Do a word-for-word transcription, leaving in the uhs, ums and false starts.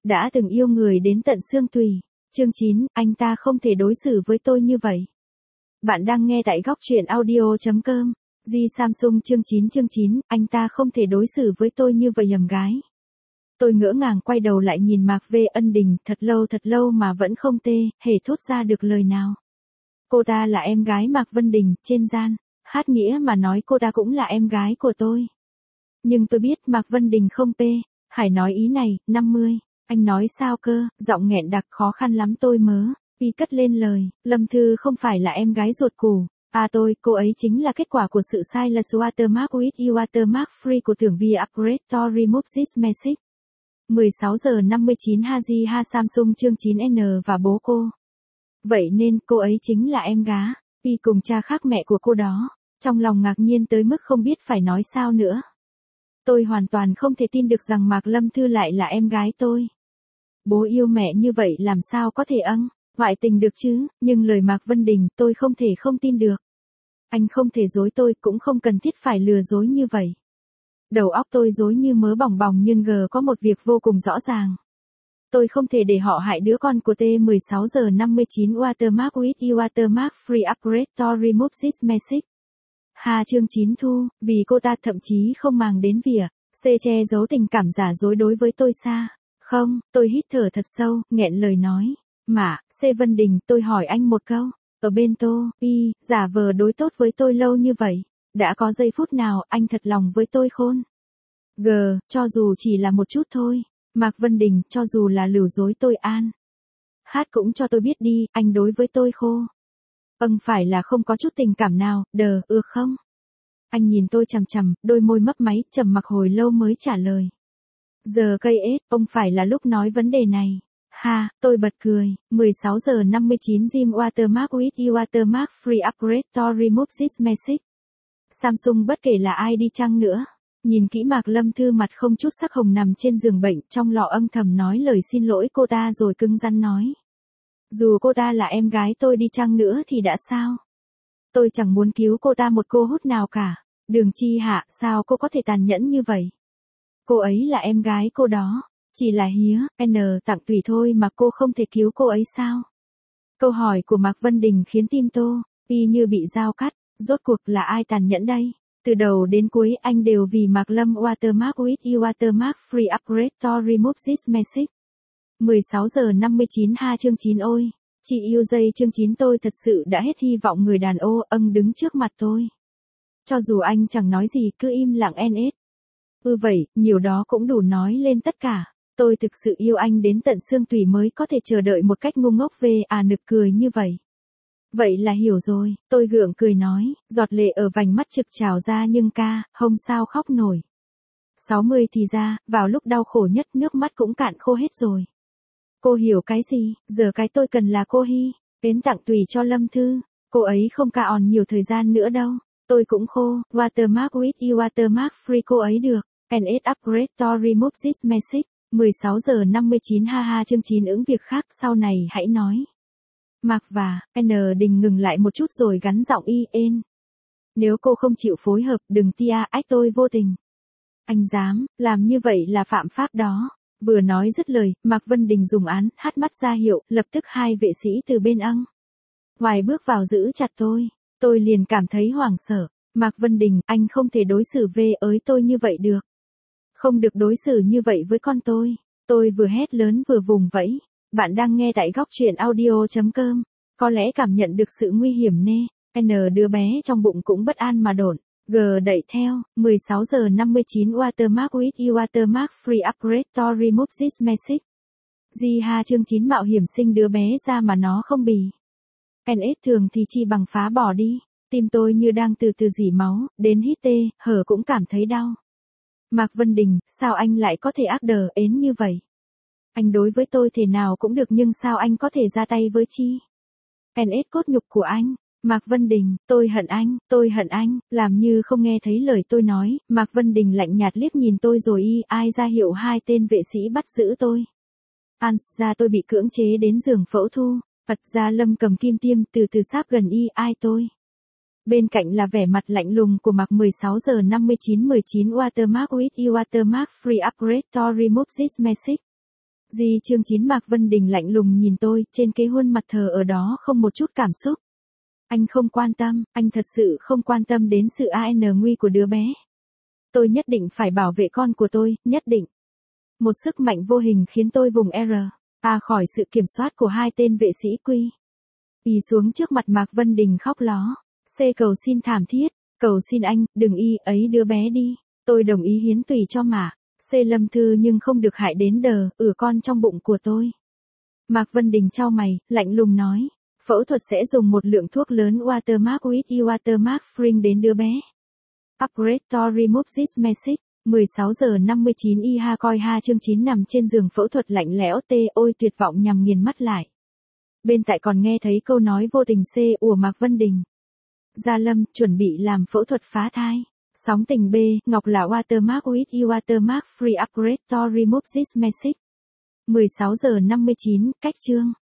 Đã từng yêu người đến tận xương tùy. Chương chín, anh ta không thể đối xử với tôi như vậy. Bạn đang nghe tại góc truyện audio.com. Di Samsung chương chín chương chín, anh ta không thể đối xử với tôi như vậy ầm gái. Tôi ngỡ ngàng quay đầu lại nhìn Mạc V Ân Đình, thật lâu thật lâu mà vẫn không tê, hề thốt ra được lời nào. Cô ta là em gái Mạc Vân Đình, trên gian, hát nghĩa mà nói cô ta cũng là em gái của tôi. Nhưng tôi biết Mạc Vân Đình không p, Hải nói ý này, năm mươi, anh nói sao cơ, giọng nghẹn đặc khó khăn lắm tôi mớ, y cất lên lời, Lâm Thư không phải là em gái ruột củ. À tôi, cô ấy chính là kết quả của sự sai lệch watermark with you watermark free của tưởng vi upgrade to remove this message. mười sáu giờ năm mươi chín Haji Ha Samsung chương chín N và bố cô. Vậy nên cô ấy chính là em gá, y cùng cha khác mẹ của cô đó. Trong lòng ngạc nhiên tới mức không biết phải nói sao nữa. Tôi hoàn toàn không thể tin được rằng Mạc Lâm Thư lại là em gái tôi. Bố yêu mẹ như vậy làm sao có thể âng, ngoại tình được chứ, nhưng lời Mạc Vân Đình tôi không thể không tin được. Anh không thể dối tôi, cũng không cần thiết phải lừa dối như vậy. Đầu óc tôi rối như mớ bòng bòng nhưng gờ có một việc vô cùng rõ ràng. Tôi không thể để họ hại đứa con của T mười sáu giờ năm mươi chín watermark with you watermark free upgrade to remove this message. Hà chương chín Thu, vì cô ta thậm chí không màng đến vỉa, C che giấu tình cảm giả dối đối với tôi xa. Không, tôi hít thở thật sâu, nghẹn lời nói. Mà, C Vân Đình, tôi hỏi anh một câu. Ở bên Tô, Y, giả vờ đối tốt với tôi lâu như vậy. Đã có giây phút nào anh thật lòng với tôi khôn? G, cho dù chỉ là một chút thôi. Mạc Vân Đình, cho dù là lừa dối tôi an. Hát cũng cho tôi biết đi, anh đối với tôi khô. Âng phải là không có chút tình cảm nào, đờ, ưa không? Anh nhìn tôi chằm chằm, đôi môi mấp máy, trầm mặc hồi lâu mới trả lời. Giờ cây ết, ông phải là lúc nói vấn đề này. Ha, tôi bật cười, mười sáu giờ năm mươi chín Jim Watermark with you watermark free upgrade to remove this message. Samsung bất kể là ai đi chăng nữa. Nhìn kỹ Mạc Lâm Thư mặt không chút sắc hồng nằm trên giường bệnh, trong lọ âm thầm nói lời xin lỗi cô ta rồi cứng rắn nói. Dù cô ta là em gái tôi đi chăng nữa thì đã sao? Tôi chẳng muốn cứu cô ta một cô hút nào cả. Đường Chi Hạ, sao cô có thể tàn nhẫn như vậy? Cô ấy là em gái cô đó. Chỉ là hía, N tặng tùy thôi mà cô không thể cứu cô ấy sao? Câu hỏi của Mạc Vân Đình khiến tim Tô, y như bị dao cắt. Rốt cuộc là ai tàn nhẫn đây? Từ đầu đến cuối anh đều vì Mạc Lâm watermark with you watermark free upgrade to remove this message. mười sáu giờ năm mươi chín Ha chương chín ôi. Chị yêu dây chương chín tôi thật sự đã hết hy vọng người đàn ô âng đứng trước mặt tôi. Cho dù anh chẳng nói gì cứ im lặng en ết. Ừ vậy, nhiều đó cũng đủ nói lên tất cả. Tôi thực sự yêu anh đến tận xương tủy mới có thể chờ đợi một cách ngu ngốc về à nực cười như vậy. Vậy là hiểu rồi, tôi gượng cười nói, giọt lệ ở vành mắt trực trào ra nhưng ca, không sao khóc nổi. sáu mươi thì ra, vào lúc đau khổ nhất nước mắt cũng cạn khô hết rồi. Cô hiểu cái gì, giờ cái tôi cần là cô Hy, đến tặng tùy cho Lâm Thư, cô ấy không ca on nhiều thời gian nữa đâu, tôi cũng khô, watermark with you watermark free cô ấy được, and it upgrade to remove this message, mười sáu giờ năm mươi chín Ha ha chương chín ứng việc khác sau này hãy nói. Mạc và, N Đình ngừng lại một chút rồi gắn giọng y ên. Nếu cô không chịu phối hợp đừng tia ách tôi vô tình. Anh dám, làm như vậy là phạm pháp đó. Vừa nói dứt lời, Mạc Vân Đình dùng án, hát mắt ra hiệu, lập tức hai vệ sĩ từ bên âng. Ngoài bước vào giữ chặt tôi, tôi liền cảm thấy hoảng sợ. Mạc Vân Đình, anh không thể đối xử về ới tôi như vậy được. Không được đối xử như vậy với con tôi. Tôi vừa hét lớn vừa vùng vẫy. Bạn đang nghe tại góc truyện audio.com. Có lẽ cảm nhận được sự nguy hiểm nê. N đứa bé trong bụng cũng bất an mà đổn. G đẩy theo. mười sáu giờ năm mươi chín watermark with you watermark free upgrade to remove this message. Di Ha chương chín mạo hiểm sinh đứa bé ra mà nó không bì. en ét thường thì chi bằng phá bỏ đi. Tim tôi như đang từ từ rỉ máu, đến hít tê, hở cũng cảm thấy đau. Mạc Vân Đình, sao anh lại có thể ác đờ ến như vậy? Anh đối với tôi thế nào cũng được nhưng sao anh có thể ra tay với chi? en ét cốt nhục của anh. Mạc Vân Đình, tôi hận anh, tôi hận anh, làm như không nghe thấy lời tôi nói, Mạc Vân Đình lạnh nhạt liếc nhìn tôi rồi y ai ra hiệu hai tên vệ sĩ bắt giữ tôi. Ans ra tôi bị cưỡng chế đến giường phẫu thu, Phật ra Lâm cầm kim tiêm từ từ sáp gần y ai tôi. Bên cạnh là vẻ mặt lạnh lùng của Mạc mười sáu giờ năm mươi chín mười chín watermark with you watermark free upgrade to remove this message. Di chương chín Mạc Vân Đình lạnh lùng nhìn tôi, trên cái khuôn mặt thờ ở đó không một chút cảm xúc. Anh không quan tâm, anh thật sự không quan tâm đến sự an nguy của đứa bé. Tôi nhất định phải bảo vệ con của tôi, nhất định. Một sức mạnh vô hình khiến tôi vùng R, A khỏi sự kiểm soát của hai tên vệ sĩ Quy. Y xuống trước mặt Mạc Vân Đình khóc ló. C cầu xin thảm thiết, cầu xin anh, đừng y ấy đứa bé đi. Tôi đồng ý hiến tùy cho mà. C Lâm Thư nhưng không được hại đến đờ, ử con trong bụng của tôi. Mạc Vân Đình chau mày, lạnh lùng nói. Phẫu thuật sẽ dùng một lượng thuốc lớn Watermark with E Watermark Spring đến đứa bé. Upgrade to remove this message. mười sáu giờ năm mươi chín y ha coi ha chương chín nằm trên giường phẫu thuật lạnh lẽo tê ôi tuyệt vọng nhằm nghiền mắt lại. Bên tại còn nghe thấy câu nói vô tình C của Mạc Vân Đình. Gia Lâm, chuẩn bị làm phẫu thuật phá thai. Sóng tình B, Ngọc là Watermark with E Watermark free upgrade to remove this message. mười sáu giờ năm mươi chín, cách chương.